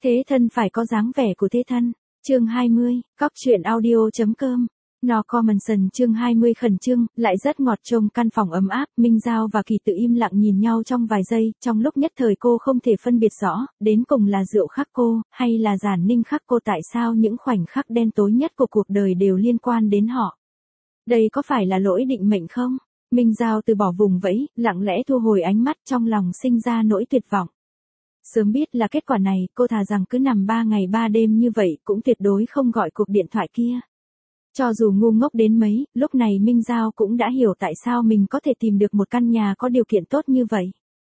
Thế thân phải có dáng vẻ của thế thân. Chương 20, Cóc truyện audio.com. No Commenson chương 20 khẩn trương, lại rất ngọt trông căn phòng ấm áp, Minh Giao và Kỳ Tự im lặng nhìn nhau trong vài giây, trong lúc nhất thời cô không thể phân biệt rõ, đến cùng là rượu khắc cô, hay là Giản Ninh khắc cô, tại sao những khoảnh khắc đen tối nhất của cuộc đời đều liên quan đến họ. Đây có phải là lỗi định mệnh không? Minh Giao từ bỏ vùng vẫy, lặng lẽ thu hồi ánh mắt, trong lòng sinh ra nỗi tuyệt vọng. Sớm biết là kết quả này, cô thà rằng cứ nằm 3 ngày 3 đêm như vậy, cũng tuyệt đối không gọi cuộc điện thoại kia. Cho dù ngu ngốc đến mấy, lúc này Minh Giao cũng đã hiểu tại sao mình có thể tìm được một căn nhà có điều kiện tốt như vậy.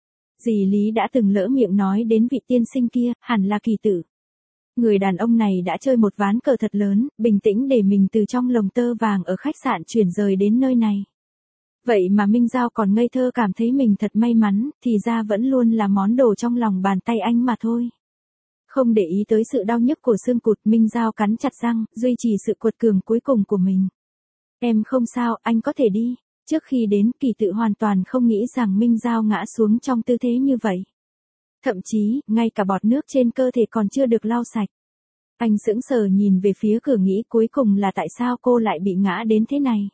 Dì Lý đã từng lỡ miệng nói đến vị tiên sinh kia, hẳn là Kỳ Tử. Người đàn ông này đã chơi một ván cờ thật lớn, bình tĩnh để mình từ trong lồng tơ vàng ở khách sạn chuyển rời đến nơi này. Vậy mà Minh Giao còn ngây thơ cảm thấy mình thật may mắn, thì ra vẫn luôn là món đồ trong lòng bàn tay anh mà thôi. Không để ý tới sự đau nhức của xương cụt, Minh Giao cắn chặt răng, duy trì sự quật cường cuối cùng của mình. Em không sao, anh có thể đi. Trước khi đến, Kỳ Tự hoàn toàn không nghĩ rằng Minh Giao ngã xuống trong tư thế như vậy. Thậm chí, ngay cả bọt nước trên cơ thể còn chưa được lau sạch. Anh sững sờ nhìn về phía cửa, nghĩ cuối cùng là tại sao cô lại bị ngã đến thế này.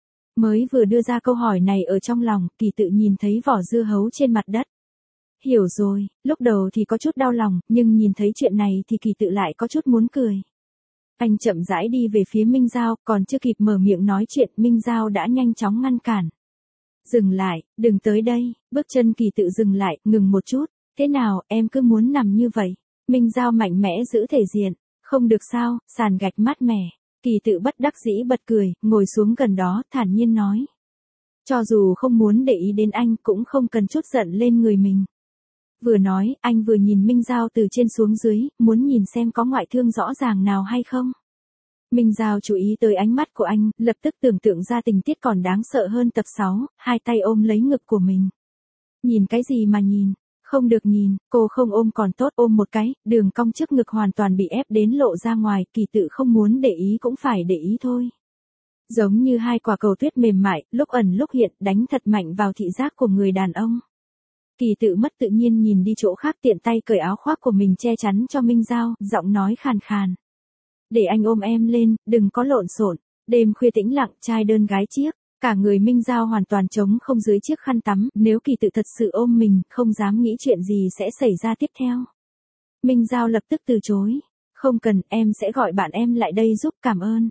Mới vừa đưa ra câu hỏi này ở trong lòng, Kỳ Tự nhìn thấy vỏ dưa hấu trên mặt đất. Hiểu rồi, lúc đầu thì có chút đau lòng, nhưng nhìn thấy chuyện này thì Kỳ Tự lại có chút muốn cười. Anh chậm rãi đi về phía Minh Giao, còn chưa kịp mở miệng nói chuyện, Minh Giao đã nhanh chóng ngăn cản. Dừng lại, đừng tới đây, bước chân Kỳ Tự dừng lại, ngừng một chút. Thế nào, em cứ muốn nằm như vậy? Minh Giao mạnh mẽ giữ thể diện. Không được sao, sàn gạch mát mẻ. Kỳ Tự bất đắc dĩ bật cười, ngồi xuống gần đó, thản nhiên nói. Cho dù không muốn để ý đến anh, cũng không cần chút giận lên người mình. Vừa nói, anh vừa nhìn Minh Giao từ trên xuống dưới, muốn nhìn xem có ngoại thương rõ ràng nào hay không. Minh Giao chú ý tới ánh mắt của anh, lập tức tưởng tượng ra tình tiết còn đáng sợ hơn tập 6, hai tay ôm lấy ngực của mình. Nhìn cái gì mà nhìn? Không được nhìn, cô không ôm còn tốt, ôm một cái, đường cong trước ngực hoàn toàn bị ép đến lộ ra ngoài, Kỳ Tự không muốn để ý cũng phải để ý thôi. Giống như hai quả cầu tuyết mềm mại, lúc ẩn lúc hiện, đánh thật mạnh vào thị giác của người đàn ông. Kỳ Tự mất tự nhiên nhìn đi chỗ khác, tiện tay cởi áo khoác của mình che chắn cho Minh Giao, giọng nói khàn khàn. Để anh ôm em lên, đừng có lộn xộn. Đêm khuya tĩnh lặng, trai đơn gái chiếc. Cả người Minh Giao hoàn toàn trống không dưới chiếc khăn tắm, nếu Kỳ Tự thật sự ôm mình, không dám nghĩ chuyện gì sẽ xảy ra tiếp theo. Minh Giao lập tức từ chối. Không cần, em sẽ gọi bạn em lại đây giúp, cảm ơn.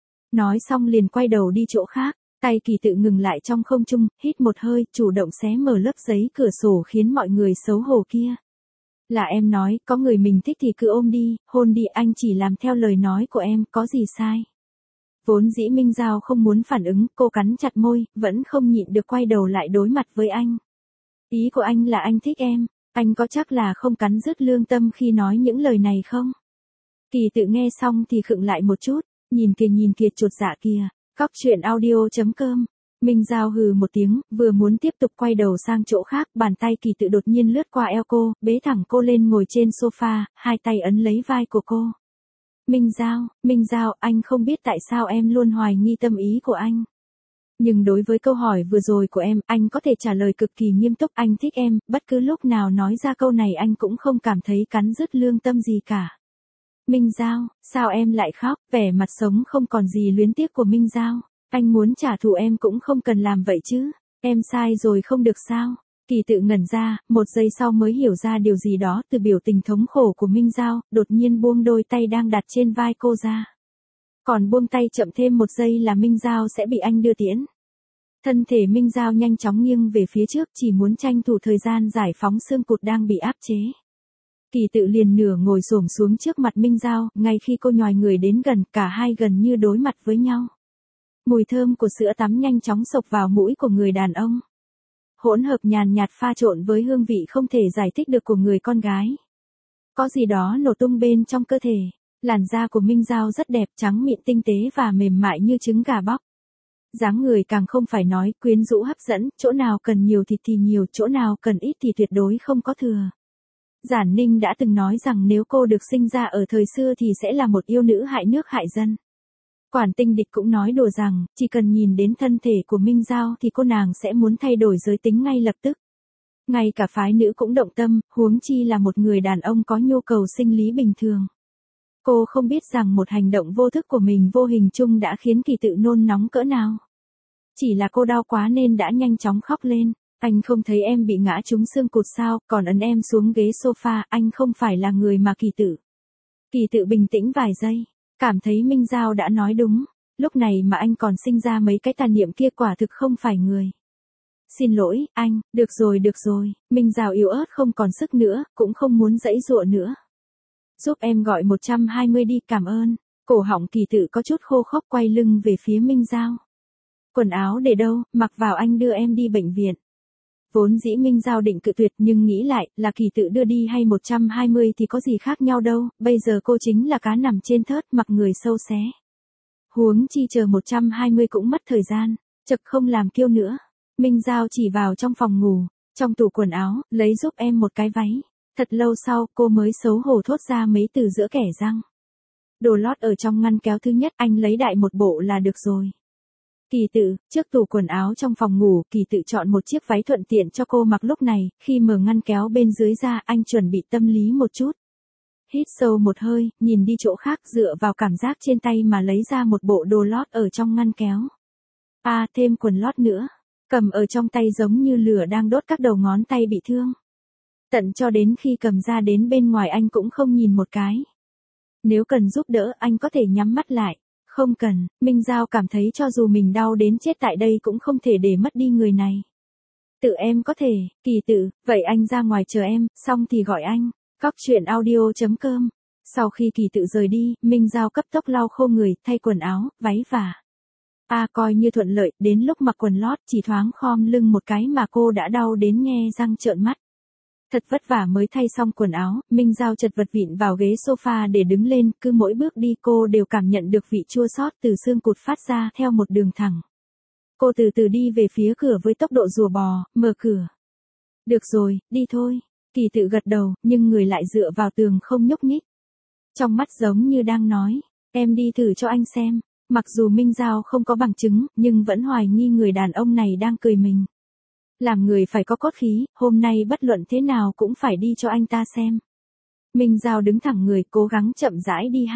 Nói xong liền quay đầu đi chỗ khác, tay Kỳ Tự ngừng lại trong không trung, hít một hơi, chủ động xé mở lớp giấy cửa sổ khiến mọi người xấu hổ kia. Là em nói, có người mình thích thì cứ ôm đi, hôn đi, anh chỉ làm theo lời nói của em, có gì sai. Vốn dĩ Minh Giao không muốn phản ứng, cô cắn chặt môi, vẫn không nhịn được quay đầu lại đối mặt với anh. Ý của anh là anh thích em, anh có chắc là không cắn rứt lương tâm khi nói những lời này không? Kỳ Tự nghe xong thì khựng lại một chút, nhìn kìa chột dạ kìa, Cóc truyện audio.com. Minh Giao hừ một tiếng, vừa muốn tiếp tục quay đầu sang chỗ khác, bàn tay Kỳ Tự đột nhiên lướt qua eo cô, bế thẳng cô lên ngồi trên sofa, hai tay ấn lấy vai của cô. Minh Giao, anh không biết tại sao em luôn hoài nghi tâm ý của anh. Nhưng đối với câu hỏi vừa rồi của em, anh có thể trả lời cực kỳ nghiêm túc, anh thích em, bất cứ lúc nào nói ra câu này anh cũng không cảm thấy cắn rứt lương tâm gì cả. Minh Giao, sao em lại khóc, vẻ mặt sống không còn gì luyến tiếc của Minh Giao. Anh muốn trả thù em cũng không cần làm vậy chứ, em sai rồi không được sao. Kỳ Tự ngẩn ra, một giây sau mới hiểu ra điều gì đó từ biểu tình thống khổ của Minh Giao, đột nhiên buông đôi tay đang đặt trên vai cô ra. Còn buông tay chậm thêm một giây là Minh Giao sẽ bị anh đưa tiễn. Thân thể Minh Giao nhanh chóng nghiêng về phía trước, chỉ muốn tranh thủ thời gian giải phóng xương cụt đang bị áp chế. Kỳ Tự liền nửa ngồi xổm xuống trước mặt Minh Giao, ngay khi cô nhòi người đến gần, cả hai gần như đối mặt với nhau. Mùi thơm của sữa tắm nhanh chóng xộc vào mũi của người đàn ông. Hỗn hợp nhàn nhạt pha trộn với hương vị không thể giải thích được của người con gái. Có gì đó nổ tung bên trong cơ thể. Làn da của Minh Giao rất đẹp, trắng mịn tinh tế và mềm mại như trứng gà bóc. Dáng người càng không phải nói, quyến rũ hấp dẫn, chỗ nào cần nhiều thịt thì nhiều, chỗ nào cần ít thì tuyệt đối không có thừa. Giản Ninh đã từng nói rằng nếu cô được sinh ra ở thời xưa thì sẽ là một yêu nữ hại nước hại dân. Quản Tinh Địch cũng nói đùa rằng, chỉ cần nhìn đến thân thể của Minh Giao thì cô nàng sẽ muốn thay đổi giới tính ngay lập tức. Ngay cả phái nữ cũng động tâm, huống chi là một người đàn ông có nhu cầu sinh lý bình thường. Cô không biết rằng một hành động vô thức của mình vô hình chung đã khiến Kỳ Tự nôn nóng cỡ nào. Chỉ là cô đau quá nên đã nhanh chóng khóc lên. Anh không thấy em bị ngã trúng xương cụt sao, còn ấn em xuống ghế sofa, anh không phải là người mà Kỳ Tự. Kỳ Tự bình tĩnh vài giây, cảm thấy Minh Giao đã nói đúng. Lúc này mà anh còn sinh ra mấy cái tà niệm kia quả thực không phải người. Xin lỗi, anh, được rồi, Minh Giao yếu ớt không còn sức nữa, cũng không muốn giãy giụa nữa. Giúp em gọi 120 đi, cảm ơn. Cổ họng Kỳ Tự có chút khô khốc, quay lưng về phía Minh Giao. Quần áo để đâu, mặc vào anh đưa em đi bệnh viện. Vốn dĩ Minh Giao định cự tuyệt nhưng nghĩ lại, là Kỳ Tự đưa đi hay 120 thì có gì khác nhau đâu, bây giờ cô chính là cá nằm trên thớt mặc người sâu xé. Huống chi chờ 120 cũng mất thời gian, chật không làm kiêu nữa. Minh Giao chỉ vào trong phòng ngủ, trong tủ quần áo, lấy giúp em một cái váy. Thật lâu sau, cô mới xấu hổ thốt ra mấy từ giữa kẻ răng. Đồ lót ở trong ngăn kéo thứ nhất, anh lấy đại một bộ là được rồi. Kỳ Tự, trước tủ quần áo trong phòng ngủ, Kỳ Tự chọn một chiếc váy thuận tiện cho cô mặc lúc này, khi mở ngăn kéo bên dưới ra, anh chuẩn bị tâm lý một chút. Hít sâu một hơi, nhìn đi chỗ khác dựa vào cảm giác trên tay mà lấy ra một bộ đồ lót ở trong ngăn kéo. Thêm quần lót nữa. Cầm ở trong tay giống như lửa đang đốt các đầu ngón tay bị thương. Tận cho đến khi cầm ra đến bên ngoài anh cũng không nhìn một cái. Nếu cần giúp đỡ anh có thể nhắm mắt lại. Không cần, Minh Giao cảm thấy cho dù mình đau đến chết tại đây cũng không thể để mất đi người này. Tự em có thể, Kỳ Tự, vậy anh ra ngoài chờ em, xong thì gọi anh. Cóc truyện audio.com. Sau khi Kỳ Tự rời đi, Minh Giao cấp tốc lau khô người, thay quần áo, váy và coi như thuận lợi, đến lúc mặc quần lót chỉ thoáng khom lưng một cái mà cô đã đau đến nhe răng trợn mắt. Thật vất vả mới thay xong quần áo, Minh Giao chật vật vịn vào ghế sofa để đứng lên, cứ mỗi bước đi cô đều cảm nhận được vị chua xót từ xương cụt phát ra theo một đường thẳng. Cô từ từ đi về phía cửa với tốc độ rùa bò, mở cửa. Được rồi, đi thôi. Kỳ Tự gật đầu, nhưng người lại dựa vào tường không nhúc nhích. Trong mắt giống như đang nói, em đi thử cho anh xem. Mặc dù Minh Giao không có bằng chứng, nhưng vẫn hoài nghi người đàn ông này đang cười mình. Làm người phải có cốt khí, hôm nay bất luận thế nào cũng phải đi cho anh ta xem. Minh Giao đứng thẳng người, cố gắng chậm rãi đi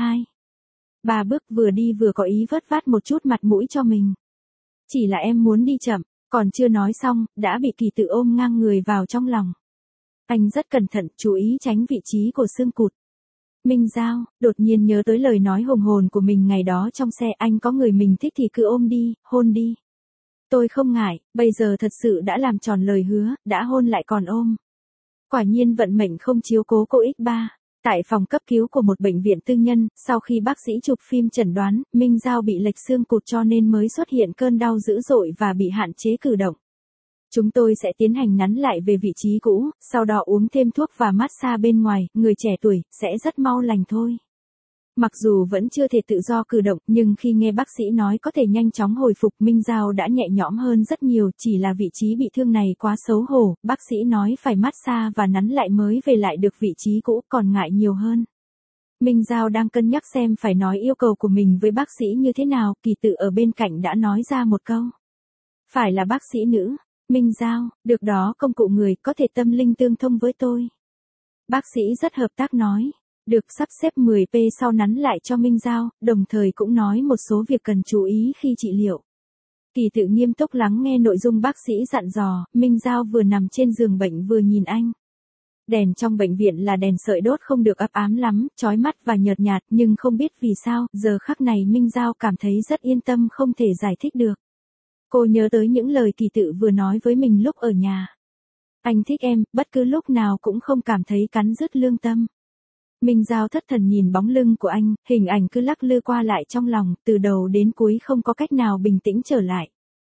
2-3 bước, vừa đi vừa có ý vớt vát một chút mặt mũi cho mình. Chỉ là em muốn đi chậm, còn chưa nói xong, đã bị Kỳ Tự ôm ngang người vào trong lòng. Anh rất cẩn thận, chú ý tránh vị trí của xương cụt. Minh Giao, đột nhiên nhớ tới lời nói hùng hồn của mình ngày đó trong xe, anh có người mình thích thì cứ ôm đi, hôn đi. Tôi không ngại, bây giờ thật sự đã làm tròn lời hứa, đã hôn lại còn ôm. Quả nhiên vận mệnh không chiếu cố cô X3. Tại phòng cấp cứu của một bệnh viện tư nhân, sau khi bác sĩ chụp phim chẩn đoán, Minh Giao bị lệch xương cụt cho nên mới xuất hiện cơn đau dữ dội và bị hạn chế cử động. Chúng tôi sẽ tiến hành nắn lại về vị trí cũ, sau đó uống thêm thuốc và massage bên ngoài, người trẻ tuổi, sẽ rất mau lành thôi. Mặc dù vẫn chưa thể tự do cử động, nhưng khi nghe bác sĩ nói có thể nhanh chóng hồi phục, Minh Giao đã nhẹ nhõm hơn rất nhiều, chỉ là vị trí bị thương này quá xấu hổ, bác sĩ nói phải massage và nắn lại mới về lại được vị trí cũ, còn ngại nhiều hơn. Minh Giao đang cân nhắc xem phải nói yêu cầu của mình với bác sĩ như thế nào, Kỳ Tự ở bên cạnh đã nói ra một câu. Phải là bác sĩ nữ. Minh Giao, được đó, công cụ người có thể tâm linh tương thông với tôi. Bác sĩ rất hợp tác nói. Được, sắp xếp 10p sau nắn lại cho Minh Giao, đồng thời cũng nói một số việc cần chú ý khi trị liệu. Kỳ Tự nghiêm túc lắng nghe nội dung bác sĩ dặn dò, Minh Giao vừa nằm trên giường bệnh vừa nhìn anh. Đèn trong bệnh viện là đèn sợi đốt không được ấm ám lắm, chói mắt và nhợt nhạt, nhưng không biết vì sao, giờ khắc này Minh Giao cảm thấy rất yên tâm, không thể giải thích được. Cô nhớ tới những lời Kỳ Tự vừa nói với mình lúc ở nhà. Anh thích em, bất cứ lúc nào cũng không cảm thấy cắn rứt lương tâm. Minh Giao thất thần nhìn bóng lưng của anh, hình ảnh cứ lắc lư qua lại trong lòng, từ đầu đến cuối không có cách nào bình tĩnh trở lại.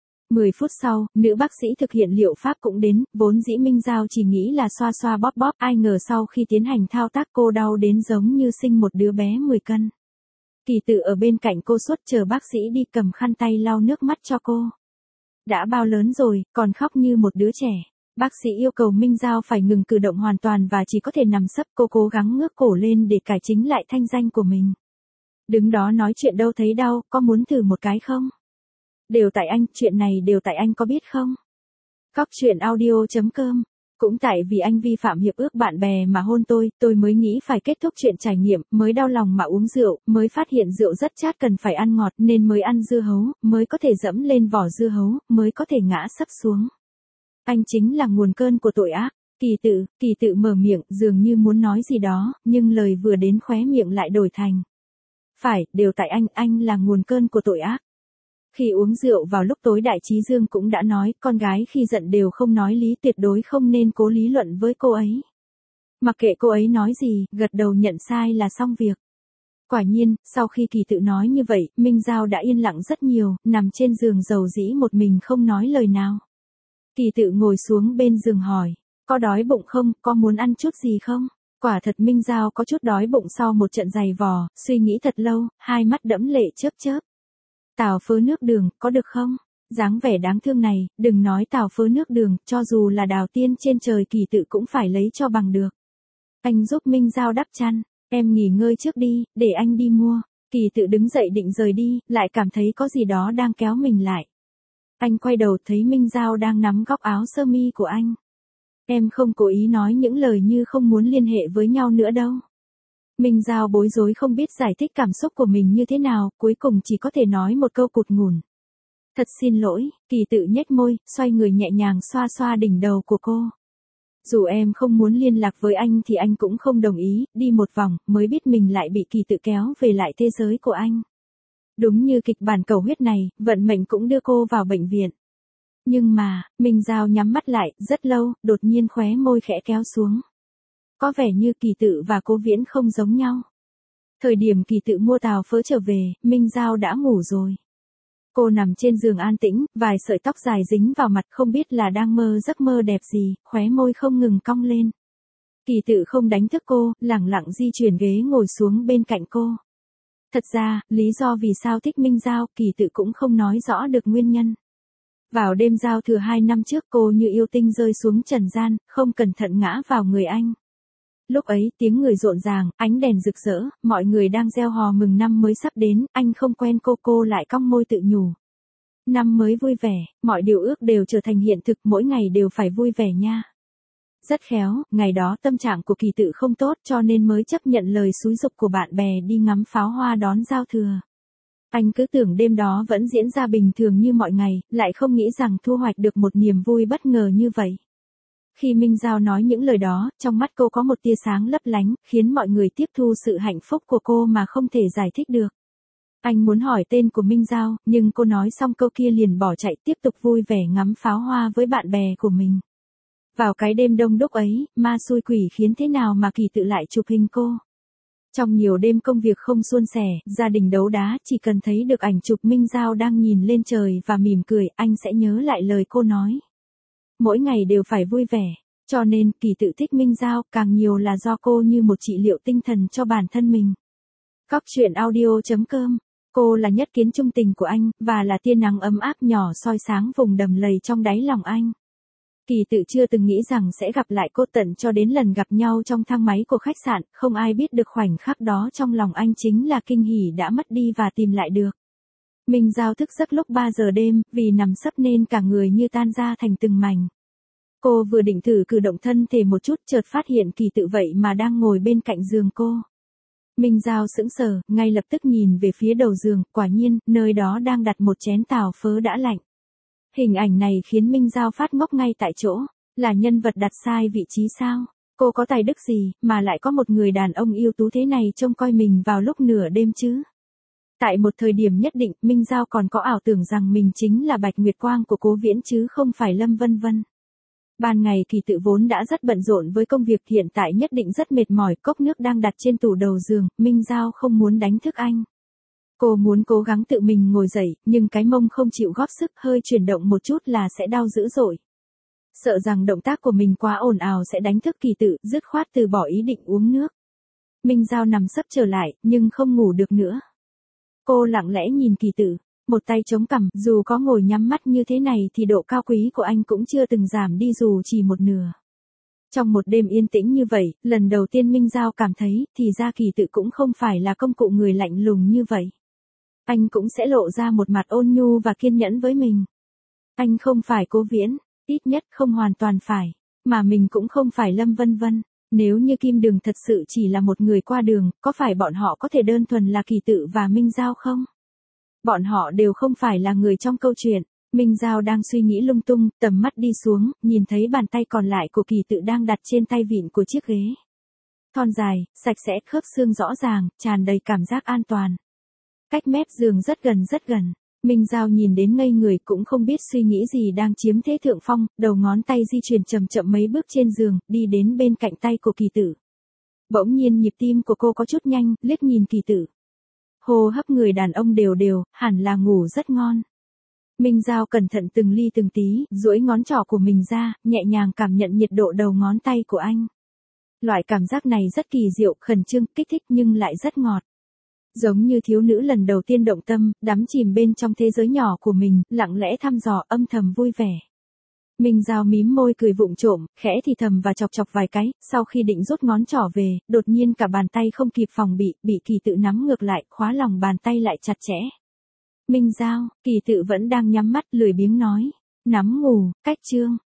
10 phút sau, nữ bác sĩ thực hiện liệu pháp cũng đến, vốn dĩ Minh Giao chỉ nghĩ là xoa xoa bóp bóp, ai ngờ sau khi tiến hành thao tác cô đau đến giống như sinh một đứa bé 10 cân. Kỳ Tự ở bên cạnh cô suốt chờ bác sĩ đi, cầm khăn tay lau nước mắt cho cô. Đã bao lớn rồi, còn khóc như một đứa trẻ. Bác sĩ yêu cầu Minh Giao phải ngừng cử động hoàn toàn và chỉ có thể nằm sấp, cô cố gắng ngước cổ lên để cải chính lại thanh danh của mình. Đứng đó nói chuyện đâu thấy đau, có muốn thử một cái không? Đều tại anh, chuyện này đều tại anh có biết không? Cóc truyện audio.com Cũng tại vì anh vi phạm hiệp ước bạn bè mà hôn tôi mới nghĩ phải kết thúc chuyện trải nghiệm, mới đau lòng mà uống rượu, mới phát hiện rượu rất chát cần phải ăn ngọt nên mới ăn dưa hấu, mới có thể dẫm lên vỏ dưa hấu, mới có thể ngã sấp xuống. Anh chính là nguồn cơn của tội ác. Kỳ tự mở miệng, dường như muốn nói gì đó, nhưng lời vừa đến khóe miệng lại đổi thành. Phải, đều tại anh là nguồn cơn của tội ác. Khi uống rượu vào lúc tối Đại Trí Dương cũng đã nói, con gái khi giận đều không nói lý, tuyệt đối không nên cố lý luận với cô ấy. Mặc kệ cô ấy nói gì, gật đầu nhận sai là xong việc. Quả nhiên, sau khi Kỳ tự nói như vậy, Minh Giao đã yên lặng rất nhiều, nằm trên giường dầu dĩ một mình không nói lời nào. Kỳ tự ngồi xuống bên giường hỏi, có đói bụng không, có muốn ăn chút gì không? Quả thật Minh Giao có chút đói bụng sau một trận giày vò, suy nghĩ thật lâu, hai mắt đẫm lệ chớp chớp. Tàu phớ nước đường, có được không? Dáng vẻ đáng thương này, đừng nói tàu phớ nước đường, cho dù là đào tiên trên trời Kỳ tự cũng phải lấy cho bằng được. Anh giúp Minh Giao đắp chăn, em nghỉ ngơi trước đi, để anh đi mua. Kỳ tự đứng dậy định rời đi, lại cảm thấy có gì đó đang kéo mình lại. Anh quay đầu thấy Minh Giao đang nắm góc áo sơ mi của anh. Em không cố ý nói những lời như không muốn liên hệ với nhau nữa đâu. Minh Giao bối rối không biết giải thích cảm xúc của mình như thế nào, cuối cùng chỉ có thể nói một câu cụt ngủn. Thật xin lỗi, Kỳ tự nhếch môi, xoay người nhẹ nhàng xoa xoa đỉnh đầu của cô. Dù em không muốn liên lạc với anh thì anh cũng không đồng ý, đi một vòng, mới biết mình lại bị Kỳ tự kéo về lại thế giới của anh. Đúng như kịch bản cầu huyết này, vận mệnh cũng đưa cô vào bệnh viện. Nhưng mà, Minh Giao nhắm mắt lại, rất lâu, đột nhiên khóe môi khẽ kéo xuống. Có vẻ như Kỳ tự và Cố Viễn không giống nhau. Thời điểm Kỳ tự mua tàu phớ trở về, Minh Giao đã ngủ rồi. Cô nằm trên giường an tĩnh, vài sợi tóc dài dính vào mặt không biết là đang mơ giấc mơ đẹp gì, khóe môi không ngừng cong lên. Kỳ tự không đánh thức cô, lẳng lặng di chuyển ghế ngồi xuống bên cạnh cô. Thật ra, lý do vì sao thích Minh Giao, Kỳ tự cũng không nói rõ được nguyên nhân. Vào đêm giao thừa 2 năm trước cô như yêu tinh rơi xuống trần gian, không cẩn thận ngã vào người anh. Lúc ấy tiếng người rộn ràng, ánh đèn rực rỡ, mọi người đang reo hò mừng năm mới sắp đến, anh không quen cô lại cong môi tự nhủ. Năm mới vui vẻ, mọi điều ước đều trở thành hiện thực, mỗi ngày đều phải vui vẻ nha. Rất khéo, ngày đó tâm trạng của Kỳ tự không tốt cho nên mới chấp nhận lời xúi giục của bạn bè đi ngắm pháo hoa đón giao thừa. Anh cứ tưởng đêm đó vẫn diễn ra bình thường như mọi ngày, lại không nghĩ rằng thu hoạch được một niềm vui bất ngờ như vậy. Khi Minh Giao nói những lời đó, trong mắt cô có một tia sáng lấp lánh, khiến mọi người tiếp thu sự hạnh phúc của cô mà không thể giải thích được. Anh muốn hỏi tên của Minh Giao, nhưng cô nói xong câu kia liền bỏ chạy tiếp tục vui vẻ ngắm pháo hoa với bạn bè của mình. Vào cái đêm đông đúc ấy, ma xui quỷ khiến thế nào mà Kỳ tự lại chụp hình cô. Trong nhiều đêm công việc không suôn sẻ, gia đình đấu đá, chỉ cần thấy được ảnh chụp Minh Giao đang nhìn lên trời và mỉm cười, anh sẽ nhớ lại lời cô nói. Mỗi ngày đều phải vui vẻ, cho nên Kỳ tự thích Minh Giao, càng nhiều là do cô như một trị liệu tinh thần cho bản thân mình. Cóc truyện audio.com. Cô là nhất kiến trung tình của anh, và là tia nắng ấm áp nhỏ soi sáng vùng đầm lầy trong đáy lòng anh. Kỳ tự chưa từng nghĩ rằng sẽ gặp lại cô tận cho đến lần gặp nhau trong thang máy của khách sạn, không ai biết được khoảnh khắc đó trong lòng anh chính là kinh hỉ đã mất đi và tìm lại được. Minh Giao thức giấc lúc 3 giờ đêm, vì nằm sấp nên cả người như tan ra thành từng mảnh. Cô vừa định thử cử động thân thể một chút chợt phát hiện Kỳ tự vậy mà đang ngồi bên cạnh giường cô. Minh Giao sững sờ, ngay lập tức nhìn về phía đầu giường, quả nhiên, nơi đó đang đặt một chén tàu phớ đã lạnh. Hình ảnh này khiến Minh Giao phát ngốc ngay tại chỗ, là nhân vật đặt sai vị trí sao? Cô có tài đức gì, mà lại có một người đàn ông yêu tú thế này trông coi mình vào lúc nửa đêm chứ? Tại một thời điểm nhất định, Minh Giao còn có ảo tưởng rằng mình chính là Bạch Nguyệt Quang của Cố Viễn chứ không phải Lâm Vân Vân. Ban ngày Kỳ tự vốn đã rất bận rộn với công việc, hiện tại nhất định rất mệt mỏi, cốc nước đang đặt trên tủ đầu giường, Minh Giao không muốn đánh thức anh. Cô muốn cố gắng tự mình ngồi dậy, nhưng cái mông không chịu góp sức, hơi chuyển động một chút là sẽ đau dữ dội. Sợ rằng động tác của mình quá ồn ào sẽ đánh thức Kỳ tự, dứt khoát từ bỏ ý định uống nước. Minh Giao nằm sấp trở lại, nhưng không ngủ được nữa. Cô lặng lẽ nhìn Kỳ tự, một tay chống cằm, dù có ngồi nhắm mắt như thế này thì độ cao quý của anh cũng chưa từng giảm đi dù chỉ một nửa. Trong một đêm yên tĩnh như vậy, lần đầu tiên Minh Giao cảm thấy, thì ra Kỳ tự cũng không phải là công cụ người lạnh lùng như vậy. Anh cũng sẽ lộ ra một mặt ôn nhu và kiên nhẫn với mình. Anh không phải Cố Viễn, ít nhất không hoàn toàn phải. Mà mình cũng không phải Lâm Vân Vân. Nếu như Kim Đường thật sự chỉ là một người qua đường, có phải bọn họ có thể đơn thuần là Kỳ Tự và Minh Giao không? Bọn họ đều không phải là người trong câu chuyện. Minh Giao đang suy nghĩ lung tung, tầm mắt đi xuống, nhìn thấy bàn tay còn lại của Kỳ Tự đang đặt trên tay vịn của chiếc ghế. Thon dài, sạch sẽ, khớp xương rõ ràng, tràn đầy cảm giác an toàn. Cách mép giường rất gần rất gần. Minh Giao nhìn đến ngây người cũng không biết suy nghĩ gì đang chiếm thế thượng phong, đầu ngón tay di chuyển chậm chậm mấy bước trên giường, đi đến bên cạnh tay của Kỳ Tự. Bỗng nhiên nhịp tim của cô có chút nhanh, liếc nhìn Kỳ Tự. Hô hấp người đàn ông đều đều, hẳn là ngủ rất ngon. Minh Giao cẩn thận từng ly từng tí, duỗi ngón trỏ của mình ra, nhẹ nhàng cảm nhận nhiệt độ đầu ngón tay của anh. Loại cảm giác này rất kỳ diệu, khẩn trương, kích thích nhưng lại rất ngọt. Giống như thiếu nữ lần đầu tiên động tâm, đắm chìm bên trong thế giới nhỏ của mình, lặng lẽ thăm dò, âm thầm vui vẻ. Minh Giao mím môi cười vụng trộm, khẽ thì thầm và chọc chọc vài cái, sau khi định rút ngón trỏ về, đột nhiên cả bàn tay không kịp phòng bị Kỳ Tự nắm ngược lại, khóa lòng bàn tay lại chặt chẽ. Minh Giao, Kỳ Tự vẫn đang nhắm mắt, lười biếng nói. Nắm ngủ, cách chương.